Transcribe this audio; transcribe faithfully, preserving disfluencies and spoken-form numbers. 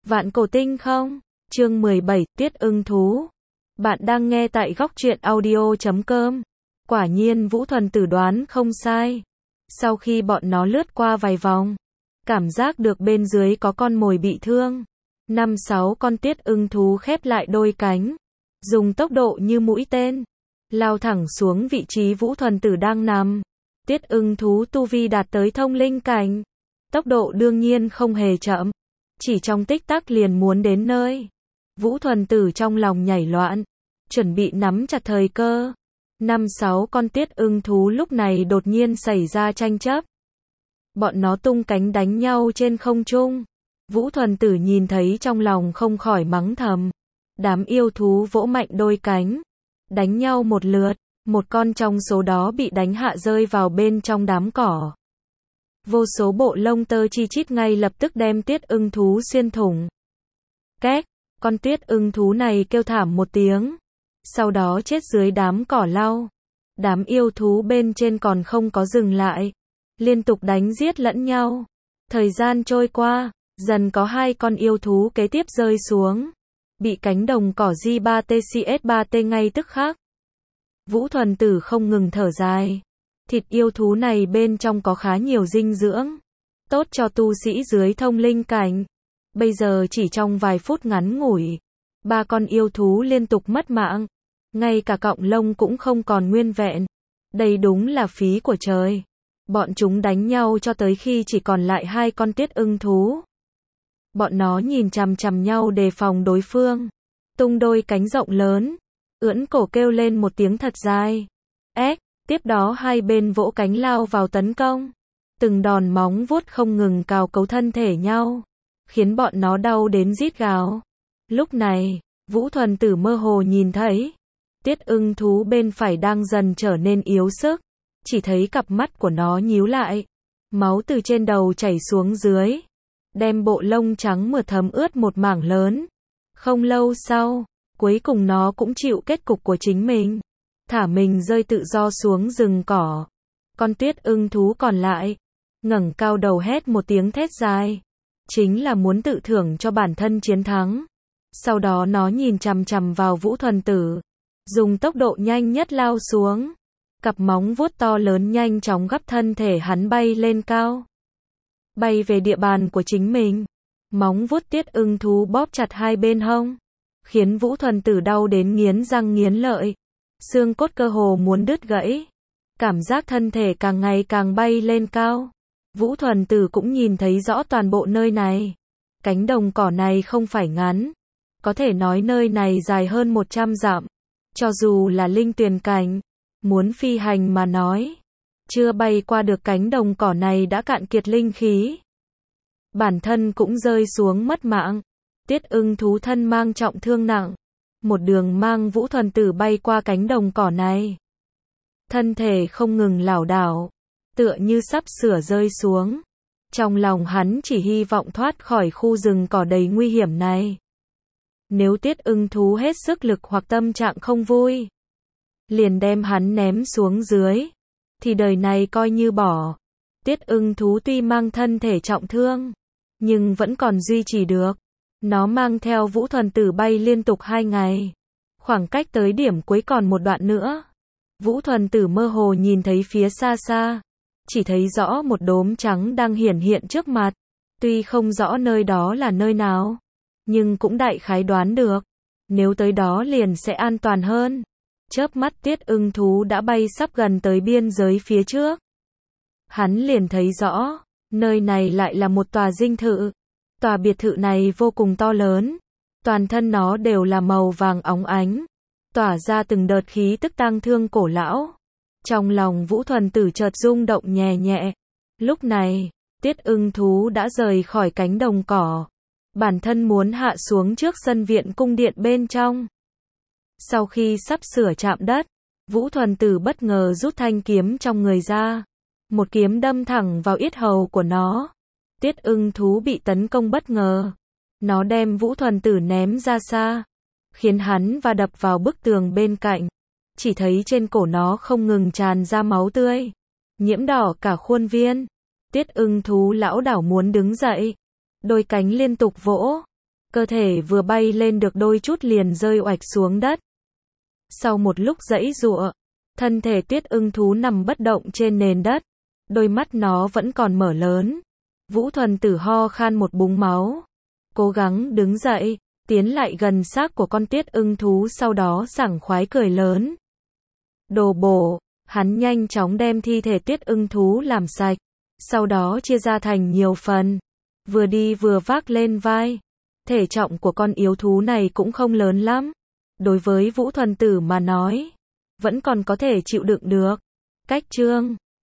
Vạn cổ tinh không? Chương mười bảy, Tiết ưng thú. Bạn đang nghe tại góc truyện audio chấm com. Quả nhiên Vũ Thuần Tử đoán không sai. Sau khi bọn nó lướt qua vài vòng, cảm giác được bên dưới có con mồi bị thương. Năm sáu con tiết ưng thú khép lại đôi cánh, dùng tốc độ như mũi tên, lao thẳng xuống vị trí Vũ Thuần Tử đang nằm. Tiết ưng thú tu vi đạt tới thông linh cảnh, tốc độ đương nhiên không hề chậm, chỉ trong tích tắc liền muốn đến nơi. Vũ Thuần Tử trong lòng nhảy loạn, chuẩn bị nắm chặt thời cơ. Năm sáu con tiết ưng thú lúc này đột nhiên xảy ra tranh chấp. Bọn nó tung cánh đánh nhau trên không trung. Vũ Thuần Tử nhìn thấy trong lòng không khỏi mắng thầm. Đám yêu thú vỗ mạnh đôi cánh, đánh nhau một lượt, một con trong số đó bị đánh hạ rơi vào bên trong đám cỏ. Vô số bộ lông tơ chi chít ngay lập tức đem tiết ưng thú xuyên thủng. Két, con tiết ưng thú này kêu thảm một tiếng, sau đó chết dưới đám cỏ lau. Đám yêu thú bên trên còn không có dừng lại, liên tục đánh giết lẫn nhau. Thời gian trôi qua, dần có hai con yêu thú kế tiếp rơi xuống, bị cánh đồng cỏ G ba T C S ba T ngay tức khắc. Vũ Thuần Tử không ngừng thở dài. Thịt yêu thú này bên trong có khá nhiều dinh dưỡng, tốt cho tu sĩ dưới thông linh cảnh. Bây giờ chỉ trong vài phút ngắn ngủi, ba con yêu thú liên tục mất mạng, ngay cả cọng lông cũng không còn nguyên vẹn. Đây đúng là phí của trời. Bọn chúng đánh nhau cho tới khi chỉ còn lại hai con tiết ưng thú. Bọn nó nhìn chằm chằm nhau đề phòng đối phương, tung đôi cánh rộng lớn, ưỡn cổ kêu lên một tiếng thật dài. Ếch, tiếp đó hai bên vỗ cánh lao vào tấn công. Từng đòn móng vuốt không ngừng cào cấu thân thể nhau, khiến bọn nó đau đến rít gào. Lúc này, Vũ Thuần Tử mơ hồ nhìn thấy, tiết ưng thú bên phải đang dần trở nên yếu sức, chỉ thấy cặp mắt của nó nhíu lại, máu từ trên đầu chảy xuống dưới, đem bộ lông trắng mượt thấm ướt một mảng lớn. Không lâu sau, cuối cùng nó cũng chịu kết cục của chính mình, thả mình rơi tự do xuống rừng cỏ. Con tiết ưng thú còn lại, ngẩng cao đầu hét một tiếng thét dài, chính là muốn tự thưởng cho bản thân chiến thắng. Sau đó nó nhìn chằm chằm vào Vũ Thuần Tử, dùng tốc độ nhanh nhất lao xuống. Cặp móng vuốt to lớn nhanh chóng gắp thân thể hắn bay lên cao, bay về địa bàn của chính mình. Móng vuốt tiết ưng thú bóp chặt hai bên hông, khiến Vũ Thuần Tử đau đến nghiến răng nghiến lợi, xương cốt cơ hồ muốn đứt gãy. Cảm giác thân thể càng ngày càng bay lên cao. Vũ Thuần Tử cũng nhìn thấy rõ toàn bộ nơi này. Cánh đồng cỏ này không phải ngắn, có thể nói nơi này dài hơn một trăm dặm. Cho dù là linh tuyền cảnh, muốn phi hành mà nói, chưa bay qua được cánh đồng cỏ này đã cạn kiệt linh khí. Bản thân cũng rơi xuống mất mạng. Tiết ưng thú thân mang trọng thương nặng, một đường mang Vũ Thuần Tử bay qua cánh đồng cỏ này. Thân thể không ngừng lảo đảo, tựa như sắp sửa rơi xuống. Trong lòng hắn chỉ hy vọng thoát khỏi khu rừng cỏ đầy nguy hiểm này. Nếu tiết ưng thú hết sức lực hoặc tâm trạng không vui, liền đem hắn ném xuống dưới, thì đời này coi như bỏ. Tiết ưng thú tuy mang thân thể trọng thương, nhưng vẫn còn duy trì được. Nó mang theo Vũ Thuần Tử bay liên tục hai ngày. Khoảng cách tới điểm cuối còn một đoạn nữa. Vũ Thuần Tử mơ hồ nhìn thấy phía xa xa, chỉ thấy rõ một đốm trắng đang hiển hiện trước mặt. Tuy không rõ nơi đó là nơi nào, nhưng cũng đại khái đoán được, nếu tới đó liền sẽ an toàn hơn. Chớp mắt tiết ưng thú đã bay sắp gần tới biên giới phía trước. Hắn liền thấy rõ, nơi này lại là một tòa dinh thự. Tòa biệt thự này vô cùng to lớn, toàn thân nó đều là màu vàng óng ánh, tỏa ra từng đợt khí tức tang thương cổ lão. Trong lòng Vũ Thuần Tử chợt rung động nhẹ nhẹ. Lúc này, tiết ưng thú đã rời khỏi cánh đồng cỏ, bản thân muốn hạ xuống trước sân viện cung điện bên trong. Sau khi sắp sửa chạm đất, Vũ Thuần Tử bất ngờ rút thanh kiếm trong người ra, một kiếm đâm thẳng vào yết hầu của nó. Tiết ưng thú bị tấn công bất ngờ, nó đem Vũ Thuần Tử ném ra xa, khiến hắn va đập vào bức tường bên cạnh. Chỉ thấy trên cổ nó không ngừng tràn ra máu tươi, nhiễm đỏ cả khuôn viên. Tiết ưng thú lão đảo muốn đứng dậy, đôi cánh liên tục vỗ, cơ thể vừa bay lên được đôi chút liền rơi oạch xuống đất. Sau một lúc giãy giụa, thân thể Tuyết ưng thú nằm bất động trên nền đất, đôi mắt nó vẫn còn mở lớn. Vũ Thuần Tử ho khan một búng máu, cố gắng đứng dậy, tiến lại gần xác của con Tuyết ưng thú, sau đó sảng khoái cười lớn. Đồ bổ, hắn nhanh chóng đem thi thể Tuyết ưng thú làm sạch, sau đó chia ra thành nhiều phần, vừa đi vừa vác lên vai. Thể trọng của con yếu thú này cũng không lớn lắm, đối với Vũ Thuần Tử mà nói, vẫn còn có thể chịu đựng được. Cách chương